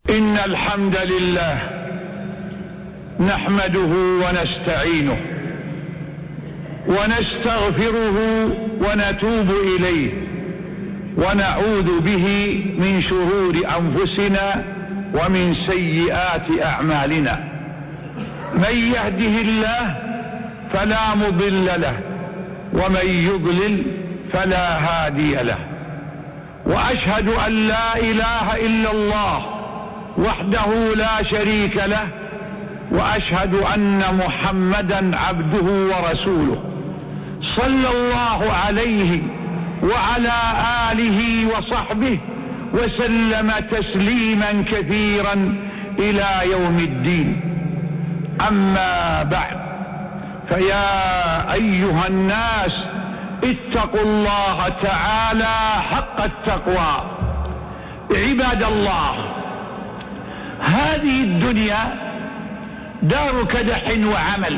إن الحمد لله نحمده ونستعينه ونستغفره ونتوب إليه ونعوذ به من شرور أنفسنا ومن سيئات أعمالنا. من يهده الله فلا مضل له ومن يضلل فلا هادي له. وأشهد أن لا إله إلا الله وحده لا شريك له، وأشهد أن محمدا عبده ورسوله صلى الله عليه وعلى آله وصحبه وسلم تسليما كثيرا إلى يوم الدين. أما بعد، فيا أيها الناس اتقوا الله تعالى حق التقوى. عباد الله، هذه الدنيا دار كدح وعمل.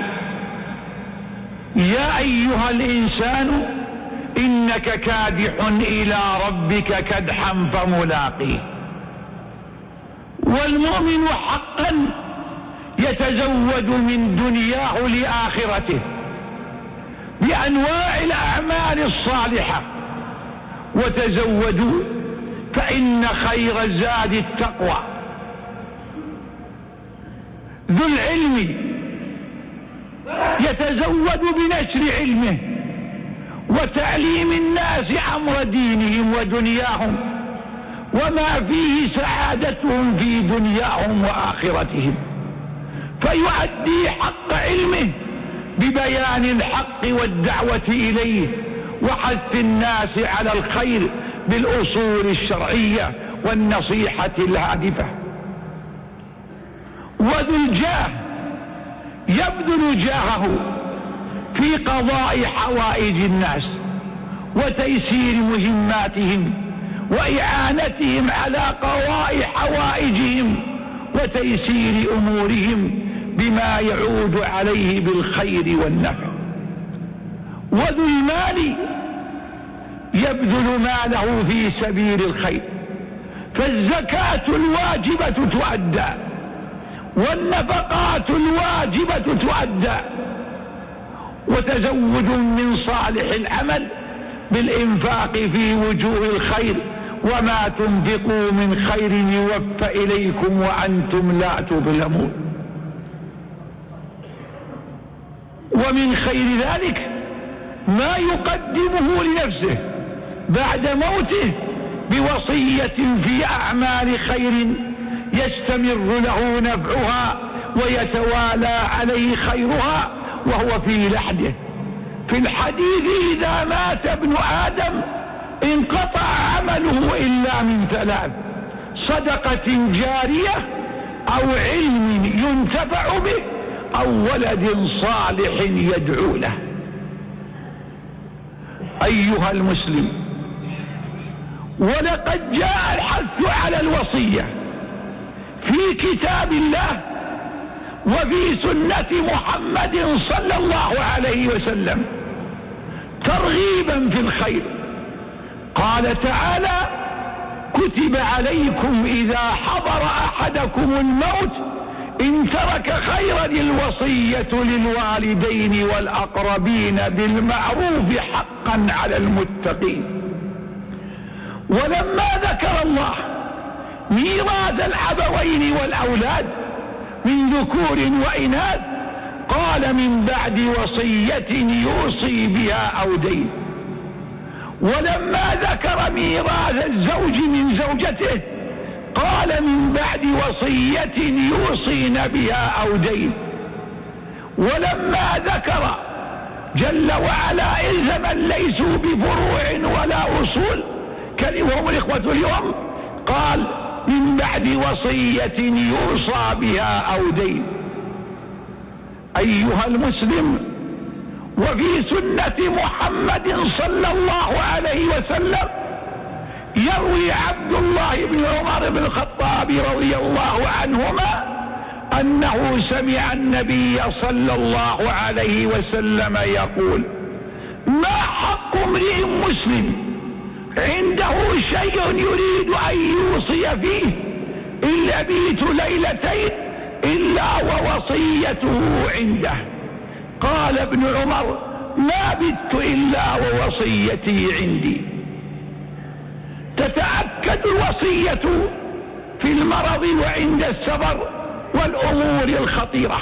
يا أيها الإنسان إنك كادح إلى ربك كدحا فملاقيه. والمؤمن حقا يتزود من دنياه لآخرته بأنواع الأعمال الصالحة. وتزودوا فإن خير الزاد التقوى. ذو العلم يتزود بنشر علمه وتعليم الناس أمر دينهم ودنياهم وما فيه سعادتهم في دنياهم وآخرتهم، فيؤدي حق علمه ببيان الحق والدعوة إليه وحث الناس على الخير بالأصول الشرعية والنصيحة الهادفة. وذو الجاه يبذل جاهه في قضاء حوائج الناس وتيسير مهماتهم وإعانتهم على قضاء حوائجهم وتيسير أمورهم بما يعود عليه بالخير والنفع. وذو المال يبذل ماله في سبيل الخير، فالزكاة الواجبة تؤدى والنفقات الواجبة تؤدى. وتزود من صالح العمل بالإنفاق في وجوه الخير، وما تنفقوا من خير يوفى إليكم وأنتم لا تظلمون. ومن خير ذلك ما يقدمه لنفسه بعد موته بوصية في أعمال خير يستمر له نفعها ويتوالى عليه خيرها وهو في لحده. في الحديث: إذا مات ابن آدم انقطع عمله إلا من ثلاث: صدقة جارية أو علم ينتفع به أو ولد صالح يدعو له. أيها المسلم، ولقد جاء الحث على الوصية في كتاب الله وفي سنة محمد صلى الله عليه وسلم ترغيبا في الخير. قال تعالى: كتب عليكم إذا حضر أحدكم الموت إن ترك خيرا الوصية للوالدين والأقربين بالمعروف حقا على المتقين. ولما ذكر الله ميراث الأبوين والأولاد من ذكور وإناث قال: من بعد وصية يوصي بها أو دين. ولما ذكر ميراث الزوج من زوجته قال: من بعد وصية يوصين بها أو دين. ولما ذكر جل وعلا إلز من ليسوا بفروع ولا أصول كلمهم الإخوة اليوم قال: من بعد وصية يوصى بها أو دين. أيها المسلم، وفي سنة محمد صلى الله عليه وسلم يروي عبد الله بن عمر بن الخطاب رضي الله عنهما أنه سمع النبي صلى الله عليه وسلم يقول: ما حق امرئ مسلم عنده شيء يريد أن يوصي فيه إن أبيت ليلتين إلا ووصيته عنده. قال ابن عمر: ما بت إلا ووصيتي عندي. تتأكد الوصية في المرض وعند السفر والأمور الخطيرة،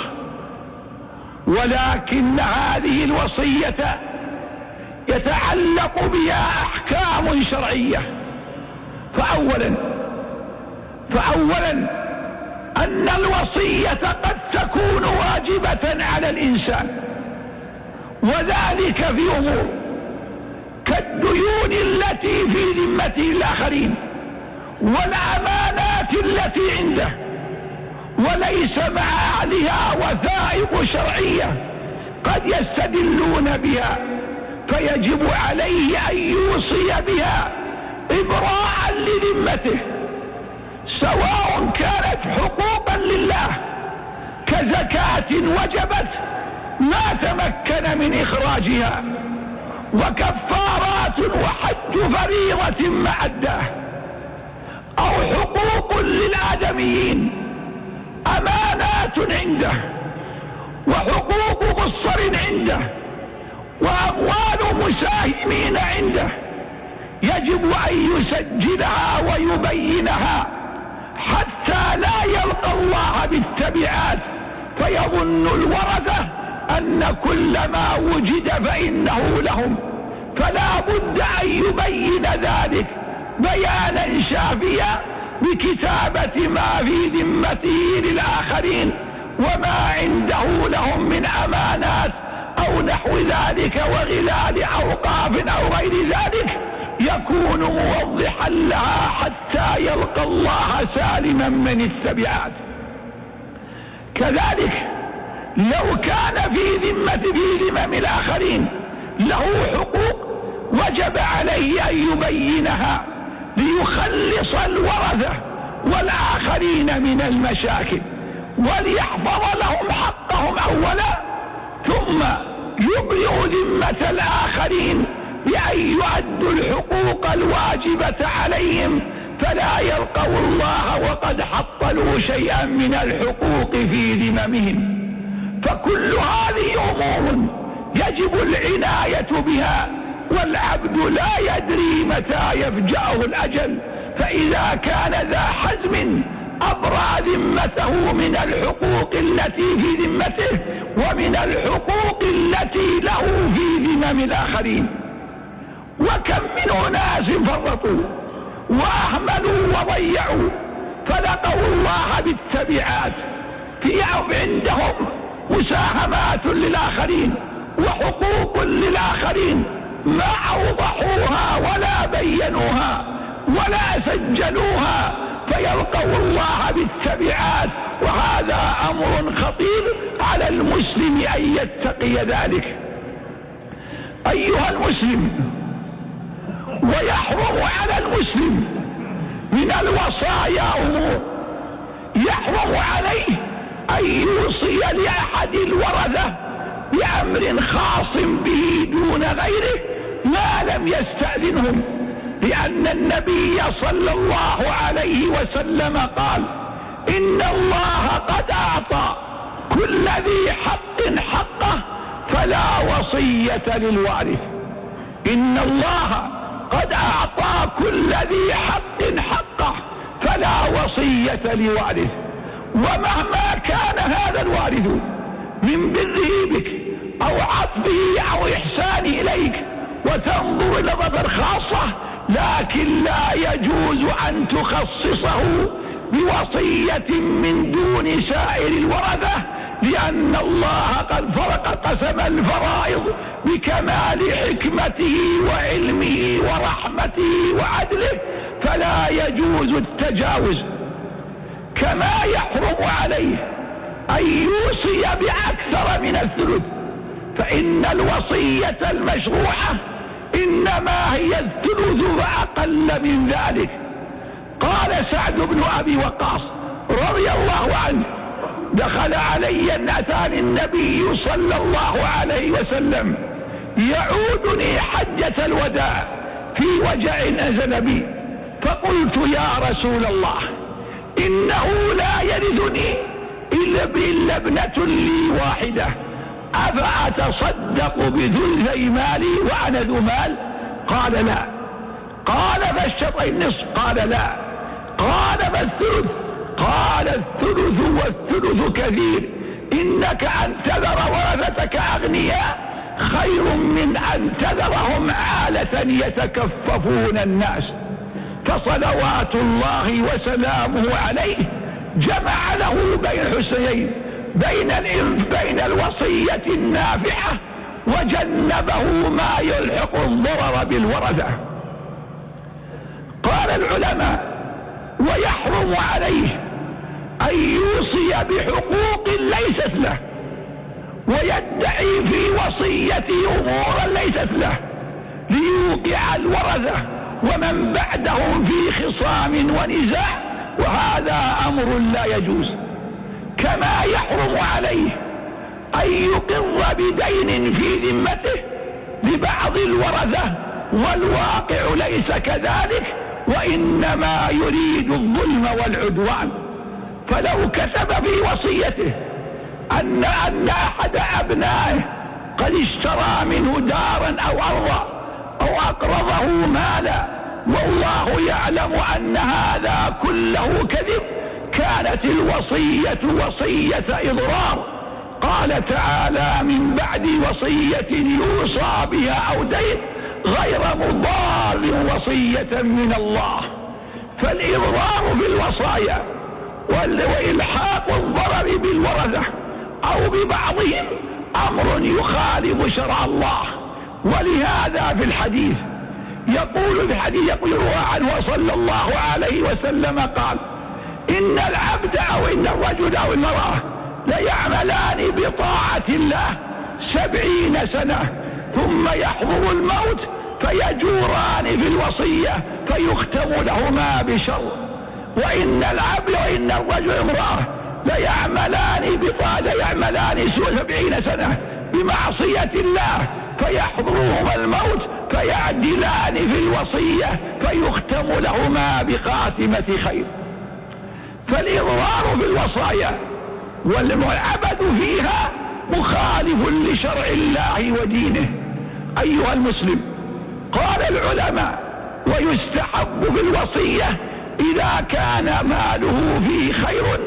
ولكن هذه الوصية يتعلق بها أحكام شرعية. فأولا أن الوصية قد تكون واجبة على الإنسان، وذلك في أمور كالديون التي في ذمة الآخرين والأمانات التي عنده، وليس مع أهلها وثائق شرعية قد يستدلون بها، فيجب عليه أن يوصي بها إبراء لذمته، سواء كانت حقوقا لله كزكاة وجبت ما تمكن من إخراجها، وكفارات وحج فريضة معداه، أو حقوق للآدميين أمانات عنده، وحقوق مصر عنده، وأموال مساهمين عنده، يجب أن يسجلها ويبينها حتى لا يلقى الله بالتبعات، فيظن الورثة أن كل ما وجد فإنه لهم، فلا بد أن يبين ذلك بيانا شافيا بكتابة ما في ذمته للآخرين وما عنده لهم من أمانات أو نحو ذلك وغلال أوقاف أو غير ذلك، يكون موضحا لها حتى يلقى الله سالما من التبعات. كذلك لو كان في ذمم الآخرين له حقوق وجب عليه أن يبينها ليخلص الورثة والآخرين من المشاكل، وليحفظ لهم حقهم أولا، ثم يبلغ ذمة الآخرين بأن يؤدوا الحقوق الواجبة عليهم، فلا يلقوا الله وقد حصلوا شيئا من الحقوق في ذممهم. فكل هذه أمور يجب العناية بها، والعبد لا يدري متى يفجأه الأجل، فإذا كان ذا حزم أبرأ ذمته من الحقوق التي في ذمته ومن الحقوق التي له في ذمم الآخرين. وكم من أناس فرطوا وأهملوا وضيعوا فلقوا الله بالتبعات، في عندهم مساهمات للآخرين وحقوق للآخرين ما أوضحوها ولا بينوها ولا سجلوها، فيلقوا الله بالتبعات، وهذا أمر خطير على المسلم أن يتقي ذلك. أيها المسلم، ويحرم على المسلم من الوصايا أمور، يحرم عليه أن يوصي لأحد الورثة بأمر خاص به دون غيره ما لم يستأذنهم، لأن النبي صلى الله عليه وسلم قال: إن الله قد أعطى كل ذي حق حقه فلا وصية للوارث. إن الله قد أعطى كل ذي حق حقه فلا وصية لوارث. ومهما كان هذا الوارث من بره بك أو عطفه أو إحسانه إليك وتنظر نظرة خاصة، لكن لا يجوز أن تخصصه بوصية من دون سائر الورثة، لأن الله قد فرق قسم الفرائض بكمال حكمته وعلمه ورحمته وعدله، فلا يجوز التجاوز. كما يحرم عليه أن يوصي بأكثر من الثلث، فإن الوصية المشروعة إنما هي الثلث وأقل من ذلك. قال سعد بن أبي وقاص رضي الله عنه: دخل علي أتاني النبي صلى الله عليه وسلم يعودني حجة الوداع في وجع نزل بي، فقلت: يا رسول الله، إنه لا يرثني إلا ابنة لي واحدة، أفأتصدق بثلثي مالي وأنا ذو مال؟ قال لا. قال فالشطر النصف؟ قال لا. قال فالثلث؟ قال الثلث والثلث كثير، إنك أن تذر ورثتك أغنياء خير من أن تذرهم عالة يتكففون الناس. فصلوات الله وسلامه عليه جمع له بين الحسنين، بين الوصية النافعة وجنبه ما يلحق الضرر بالورثة. قال العلماء: ويحرم عليه أن يوصي بحقوق ليست له ويدعي في وصيته أمورا ليست له ليوقع الورثة ومن بعدهم في خصام ونزاع، وهذا أمر لا يجوز. كما يحرم عليه أن يقر بدين في ذمته لبعض الورثة والواقع ليس كذلك، وإنما يريد الظلم والعدوان. فلو كتب في وصيته أن أحد أبنائه قد اشترى منه دارا أو أرضا أو أقرضه مالا والله يعلم أن هذا كله كذب، كانت الوصية وصية إضرار. قال تعالى: من بعد وصية يوصى بها أو دين غير مضار وصية من الله. فالإضرار بالوصايا وإلحاق الضرر بالورثة أو ببعضهم أمر يخالف شرع الله. ولهذا في الحديث يقول عنه صلى الله عليه وسلم قال: إن العبد أو إن الرجل أو المرأة ليعملان بطاعة الله 70 سنة ثم يحضر الموت فيجوران في الوصية فيختم لهما بشر. وإن العبد وإن الرجل امرأة ليعملان 70 سنة بمعصية الله فيحضرهما الموت فيعدلان في الوصية فيختم لهما بخاتمة خير. فالإضرار بالوصايا والعبث فيها مخالف لشرع الله ودينه. أيها المسلم، قال العلماء: ويستحب بالوصية إذا كان ماله فيه خير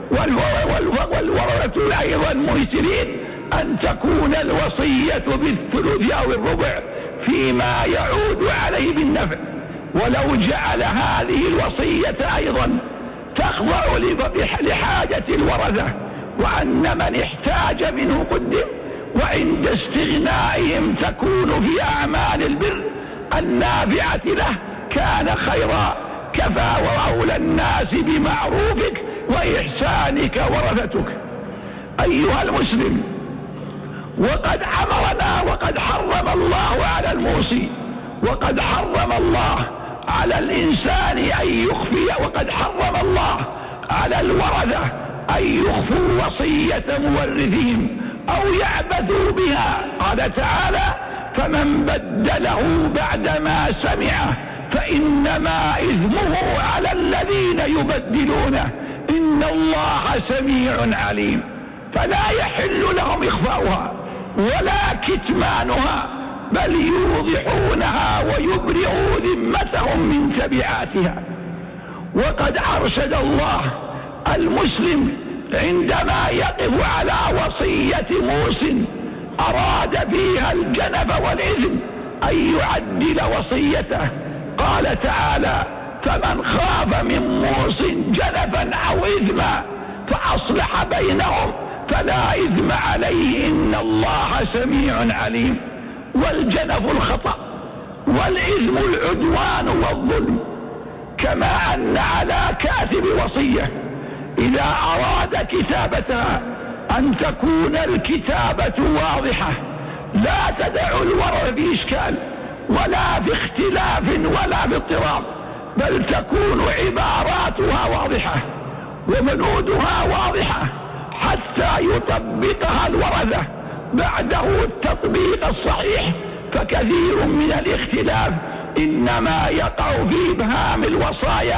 والورثة أيضا ميسرين أن تكون الوصية بالثلث أو الربع فيما يعود عليه بالنفع، ولو جعل هذه الوصية أيضا تخضع لحاجة الورثة وأن من احتاج منه قدم، وعند استغنائهم تكون في أعمال البر النافعة له كان خيرا. كفى وأولى الناس بمعروفك وإحسانك ورثتك. أيها المسلم، وقد أمرنا وقد حرم الله على الموصي، وقد حرم الله على الإنسان أن يخفي، وقد حرم الله على الورثة أن يخفوا وصية مورثهم أو يعبثوا بها. قال تعالى: فمن بدله بعدما سمعه فإنما إثمه على الذين يبدلونه إن الله سميع عليم. فلا يحل لهم إخفاؤها ولا كتمانها، بل يوضحونها ويبرئوا ذمتهم من تبعاتها. وقد أرشد الله المسلم عندما يقف على وصية موصٍ أراد فيها الجنب والإثم أن يعدل وصيته. قال تعالى: فمن خاف من موصٍ جنفا أو إثما فأصلح بينهم فلا إثم عليه إن الله سميع عليم. والجنف الخطأ والإثم العدوان والظلم. كما أن على كاتب وصية إذا أراد كتابتها أن تكون الكتابة واضحة لا تدع الورع في إشكال ولا في اختلاف ولا في اضطراب، بل تكون عباراتها واضحة وبنودها واضحة حتى يطبقها الورثة بعده التطبيق الصحيح. فكثير من الاختلاف إنما يقع في إبهام الوصايا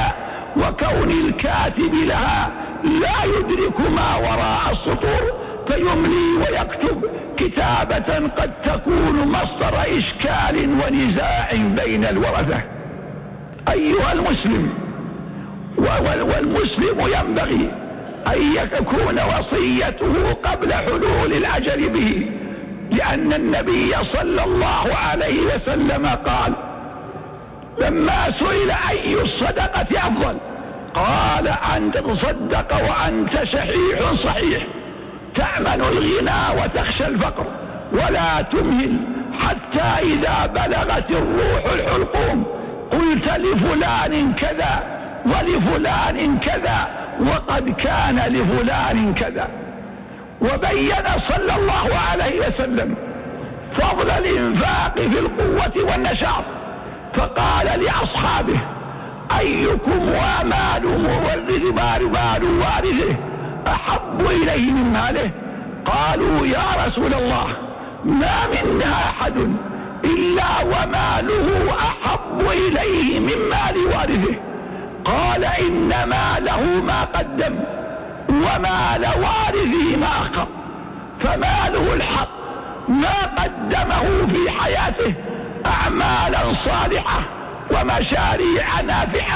وكون الكاتب لها لا يدرك ما وراء السطور فيملي ويكتب كتابة قد تكون مصدر إشكال ونزاع بين الورثة. أيها المسلم، والمسلم ينبغي أن يكون وصيته قبل حلول الأجل به، لأن النبي صلى الله عليه وسلم قال لما سئل أي الصدقة أفضل قال أن تتصدق وأنت شحيح صحيح تأمن الغنى وتخشى الفقر ولا تمهل حتى إذا بلغت الروح الحلقوم قلت لفلان كذا ولفلان كذا وقد كان لفلان كذا. وبين صلى الله عليه وسلم فضل الإنفاق في القوة والنشاط، فقال لأصحابه أيكم ومال وارثه أحب إليه من ماله؟ قالوا يا رسول الله ما منا أحد إلا وماله أحب إليه من مال وارثه. قال إن ماله ما قدم ومال وارثه ما أخر، فماله الحق ما قدمه في حياته أعمالا صالحة ومشاريع نافعة،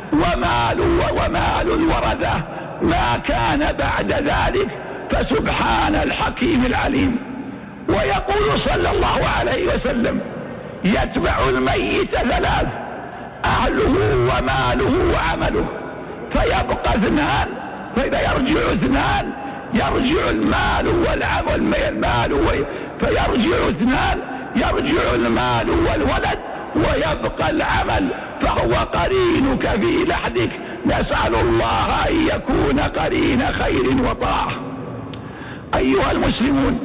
ومال الورثة ما كان بعد ذلك، فسبحان الحكيم العليم. ويقول صلى الله عليه وسلم يتبع الميت ثلاث: أهله وماله وعمله، فيبقى اثنان، فإذا يرجع اثنان يرجع المال والعمل، فيرجع اثنان يرجع المال والولد ويبقى العمل، فهو قرينك في لحدك. نسأل الله أن يكون قرين خير وطاعة. أيها المسلمون،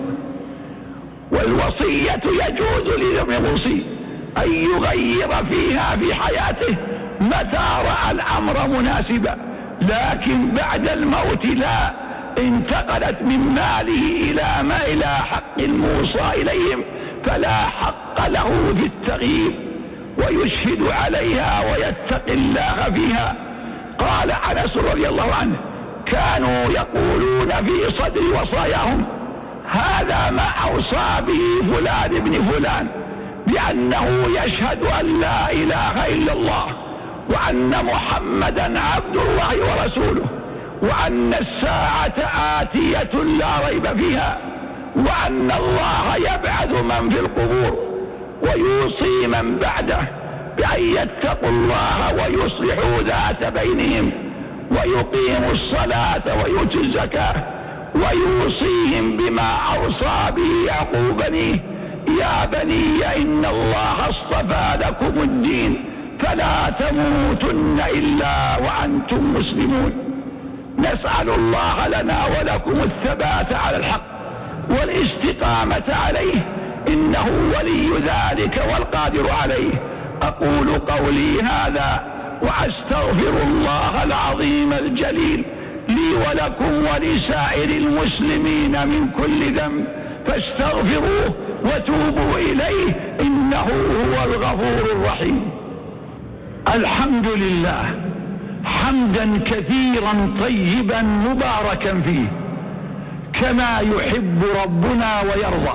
والوصية يجوز للموصي أن يغير فيها في حياته متى رأى الأمر مناسبا، لكن بعد الموت لا. انتقلت من ماله إلى حق الموصى إليهم فلا حق له في التغيير، ويشهد عليها ويتقي الله فيها. قال أنس رضي الله عنه كانوا يقولون في صدر وصاياهم هذا ما أوصى به فلان ابن فلان، بأنه يشهد أن لا إله إلا الله وأن محمدا عبد الله ورسوله وأن الساعة آتية لا ريب فيها وأن الله يبعث من في القبور، ويوصي من بعده بأن يتقوا الله ويصلحوا ذات بينهم ويقيموا الصلاة ويؤتوا الزكاة، ويوصيهم بما أوصى به يعقوب بنيه: يا بني إن الله اصطفى لكم الدين فلا تموتن إلا وأنتم مسلمون. نسأل الله لنا ولكم الثبات على الحق والاستقامة عليه، إنه ولي ذلك والقادر عليه. أقول قولي هذا وأستغفر الله العظيم الجليل لي ولكم ولسائر المسلمين من كل ذنب، فاستغفروه وتوبوا إليه إنه هو الغفور الرحيم. الحمد لله حمدا كثيرا طيبا مباركا فيه كما يحب ربنا ويرضى،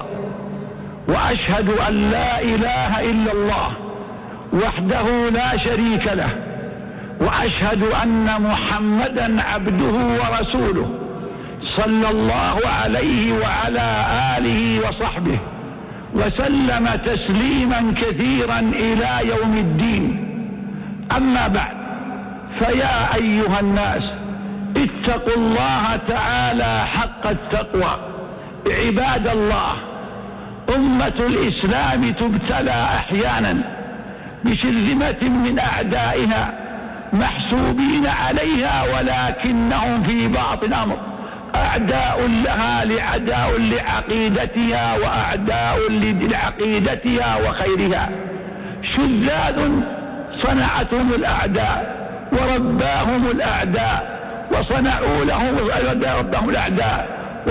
وأشهد أن لا إله إلا الله وحده لا شريك له، وأشهد أن محمدا عبده ورسوله صلى الله عليه وعلى آله وصحبه وسلم تسليما كثيرا إلى يوم الدين. أما بعد، فيا أيها الناس اتقوا الله تعالى حق التقوى. عباد الله، أمة الإسلام تبتلى أحيانا بشرذمة من أعدائها محسوبين عليها، ولكنهم في بعض الأمر أعداء لها لعداء لعقيدتها وأعداء لعقيدتها وخيرها، شذاذ صنعتهم الأعداء ورباهم الأعداء وصنعوا لهم ربهم الأعداء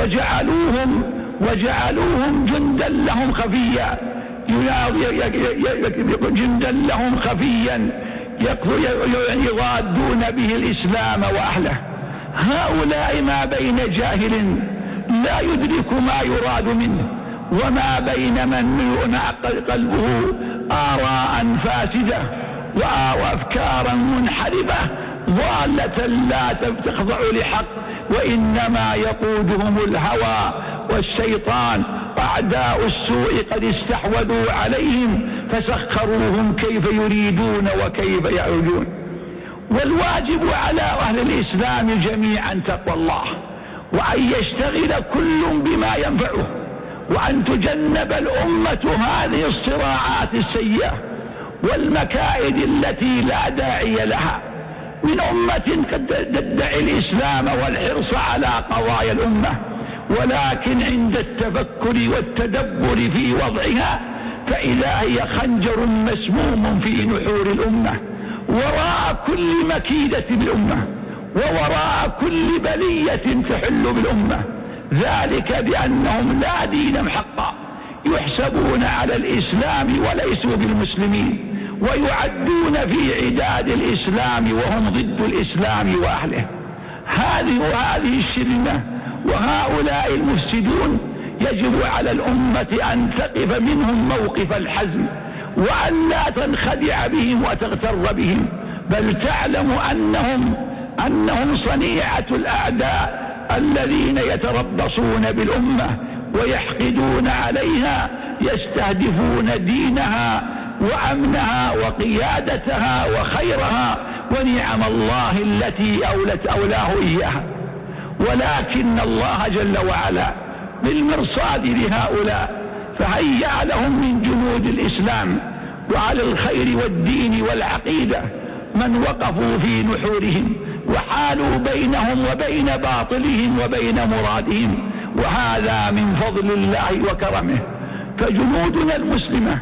وجعلوهم جندا لهم خفيا، جندا لهم خفيا يضادون به الإسلام وأهله. هؤلاء ما بين جاهل لا يدرك ما يراد منه، وما بين من ينعقد قلبه آراء فاسدة وأفكارا منحرفة ضالة لا تخضع لحق، وإنما يقودهم الهوى والشيطان. أعداء السوء قد استحوذوا عليهم فسخروهم كيف يريدون وكيف يعودون. والواجب على أهل الإسلام جميعا تقوى الله، وأن يشتغل كل بما ينفعه، وأن تجنب الأمة هذه الصراعات السيئة والمكائد التي لا داعي لها من أمة قد تدعي الإسلام والحرص على قضايا الأمة، ولكن عند التفكر والتدبر في وضعها فإذا هي خنجر مسموم في نحور الأمة، وراء كل مكيدة بالأمة ووراء كل بلية تحل بالأمة، ذلك بأنهم لا دينهم حقا، يحسبون على الإسلام وليسوا بالمسلمين، ويعدون في عداد الإسلام وهم ضد الإسلام وأهله. هذه الشرذمة وهؤلاء المفسدون يجب على الأمة أن تقف منهم موقف الحزم، وأن لا تنخدع بهم وتغتر بهم، بل تعلم أنهم صنيعة الأعداء الذين يتربصون بالأمة ويحقدون عليها، يستهدفون دينها وأمنها وقيادتها وخيرها ونعم الله التي أولاه إياها. ولكن الله جل وعلا بالمرصاد لهؤلاء فهيأ لهم من جنود الإسلام وعلى الخير والدين والعقيدة من وقفوا في نحورهم وحالوا بينهم وبين باطلهم وبين مرادهم، وهذا من فضل الله وكرمه. فجنودنا المسلمة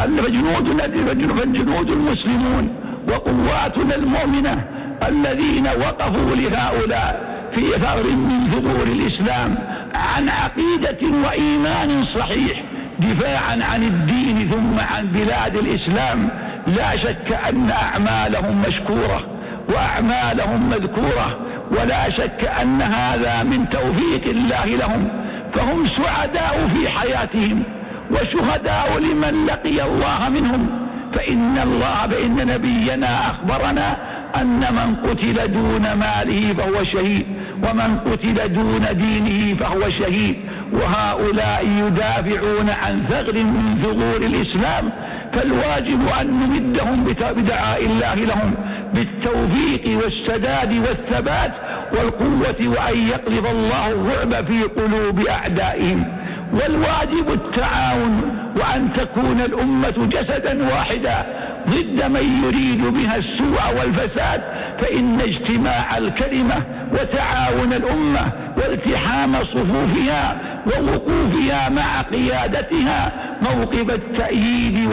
فالجنود المسلمون وقواتنا المؤمنة الذين وقفوا لهؤلاء في ثغر من ثغور الإسلام عن عقيدة وإيمان صحيح دفاعا عن الدين ثم عن بلاد الإسلام، لا شك أن أعمالهم مشكورة وأعمالهم مذكورة، ولا شك أن هذا من توفيق الله لهم، فهم سعداء في حياتهم وشهداء لمن لقي الله منهم. فإن نبينا أخبرنا أن من قتل دون ماله فهو شهيد، ومن قتل دون دينه فهو شهيد، وهؤلاء يدافعون عن ثغر من ثغور الإسلام، فالواجب أن نمدهم بدعاء الله لهم بالتوفيق والسداد والثبات والقوة، وأن يقذف الله الرعب في قلوب أعدائهم. والواجب التعاون، وأن تكون الأمة جسدا واحدا ضد من يريد بها السوء والفساد، فإن اجتماع الكلمة وتعاون الأمة والتحام صفوفها ووقوفها مع قيادتها موقف التأييد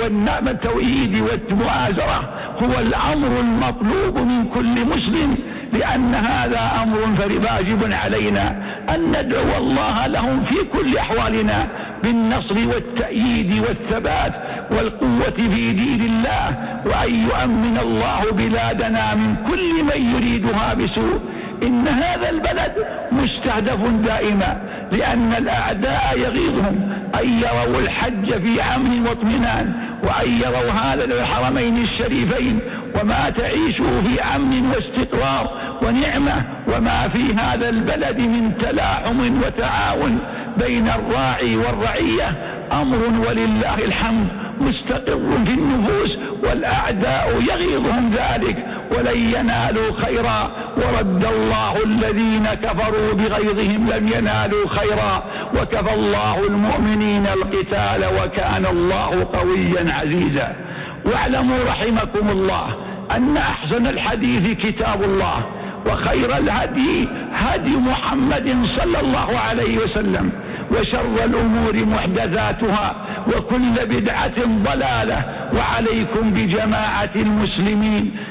والمؤازرة هو الأمر المطلوب من كل مسلم، لأن هذا أمر واجب علينا أن ندعو الله لهم في كل أحوالنا بالنصر والتأييد والثبات والقوة في دين الله، وأن يؤمن الله بلادنا من كل من يريدها بسوء. إن هذا البلد مستهدف دائما، لأن الأعداء يغيظهم أن يروا الحج في أمن واطمئنان، وأن يروا هذا الحرمين الشريفين وما تعيشه في أمن واستقرار ونعمة، وما في هذا البلد من تلاحم وتعاون بين الراعي والرعية أمر ولله الحمد مستقر في النفوس، والأعداء يغيظهم ذلك ولن ينالوا خيرا، ورد الله الذين كفروا بغيظهم لم ينالوا خيرا، وكفى الله المؤمنين القتال وكان الله قويا عزيزا. واعلموا رحمكم الله أن أحسن الحديث كتاب الله، وخير الهدي هدي محمد صلى الله عليه وسلم، وشر الأمور محدثاتها، وكل بدعة ضلالة، وعليكم بجماعة المسلمين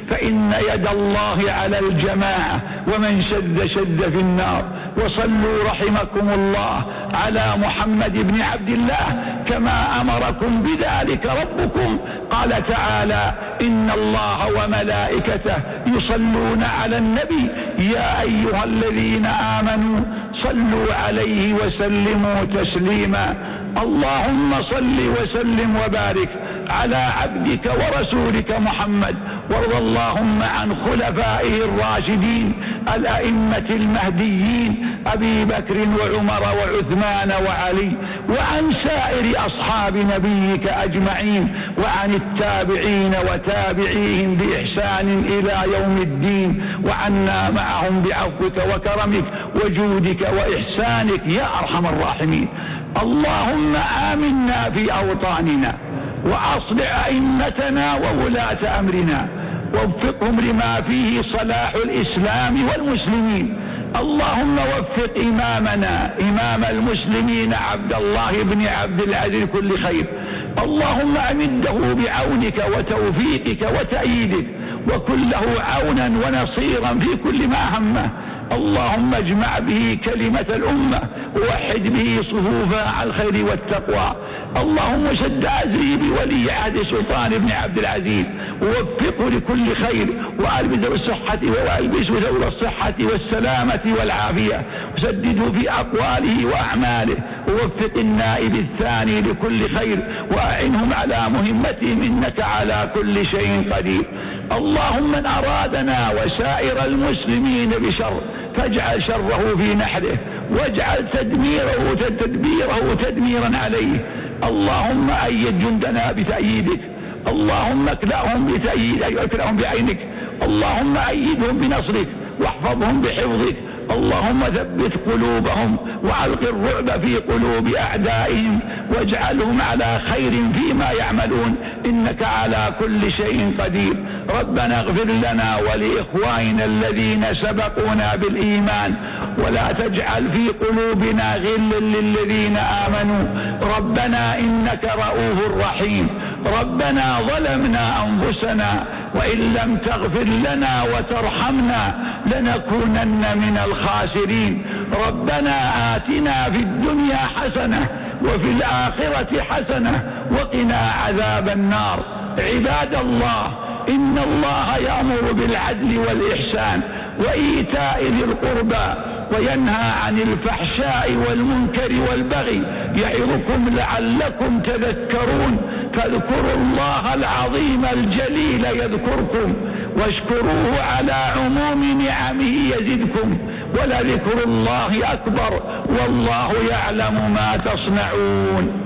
فإن يد الله على الجماعة ومن شد شد في النار. وصلوا رحمكم الله على محمد بن عبد الله كما أمركم بذلك ربكم. قال تعالى: إن الله وملائكته يصلون على النبي يا أيها الذين آمنوا صلوا عليه وسلموا تسليما. اللهم صل وسلم وبارك على عبدك ورسولك محمد، وارض اللهم عن خلفائه الراشدين الأئمة المهديين أبي بكر وعمر وعثمان وعلي، وعن سائر أصحاب نبيك أجمعين، وعن التابعين وتابعيهم بإحسان إلى يوم الدين، وعنا معهم بعفوك وكرمك وجودك وإحسانك يا أرحم الراحمين. اللهم آمنا في أوطاننا، وأصلح أئمتنا وولاة أمرنا، ووفقهم لما فيه صلاح الإسلام والمسلمين. اللهم وفق إمامنا إمام المسلمين عبد الله بن عبد العزيز كل خير. اللهم أمده بعونك وتوفيقك وتأييدك، وكن له عونا ونصيرا في كل ما همه. اللهم اجمع به كلمة الأمة، ووحد به صفوفها على الخير والتقوى. اللهم شد عزري بولي عهد سلطان بن عبد العزيز، ووفقه لكل خير، وألبسه الصحة وألبسه ذوي الصحة والسلامة والعافية، وسدده في أقواله وأعماله، ووفق النائب الثاني لكل خير، وأعنهم على مهمتهم إنك على كل شيء قدير. اللهم من أرادنا وسائر المسلمين بشر فاجعل شره في نحره، واجعل تدبيره تدميرا عليه. اللهم أيد جندنا بتأييدك، اللهم اكلأهم بعينك، اللهم أيدهم بنصرك واحفظهم بحفظك. اللهم ثبت قلوبهم وألق الرعب في قلوب أعدائهم، واجعلهم على خير فيما يعملون إنك على كل شيء قدير. ربنا اغفر لنا ولإخواننا الذين سبقونا بالإيمان، ولا تجعل في قلوبنا غلا للذين آمنوا. ربنا إنك رؤوف رحيم. ربنا ظلمنا أنفسنا، وإن لم تغفر لنا وترحمنا لنكونن من الخاسرين. ربنا آتنا في الدنيا حسنة وفي الآخرة حسنة وقنا عذاب النار. عباد الله، إن الله يأمر بالعدل والإحسان وإيتاء ذي القربى، وينهى عن الفحشاء والمنكر والبغي، يعظكم لعلكم تذكرون. فاذكروا الله العظيم الجليل يذكركم، واشكروه على عموم نعمه يزدكم، ولذكر الله أكبر، والله يعلم ما تصنعون.